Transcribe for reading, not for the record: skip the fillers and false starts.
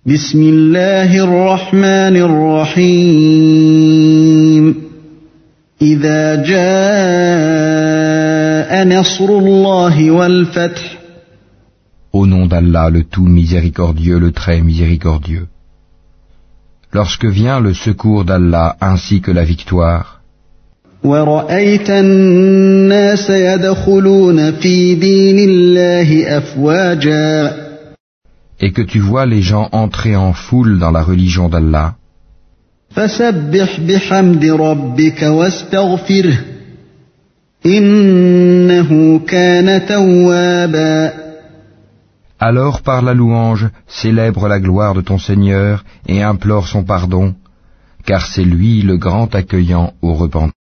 بسم الله الرحمن الرحيم إذا جاء نصر الله والفتح Au nom d'Allah, le tout miséricordieux, le très miséricordieux. Lorsque vient le secours d'Allah ainsi que la victoire, وَرَأَيْتَ النَّاسَ يَدْخُلُونَ فِي دِينِ اللَّهِ أَفْوَاجًا et que tu vois les gens entrer en foule dans la religion d'Allah, فَسَبِّحْ بِحَمْدِ رَبِّكَ وَاسْتَغْفِرْهُ إِنَّهُ كَانَ تَوَّابًا. alors par la louange, célèbre la gloire de ton Seigneur et implore son pardon, car c'est lui le grand accueillant au repentir.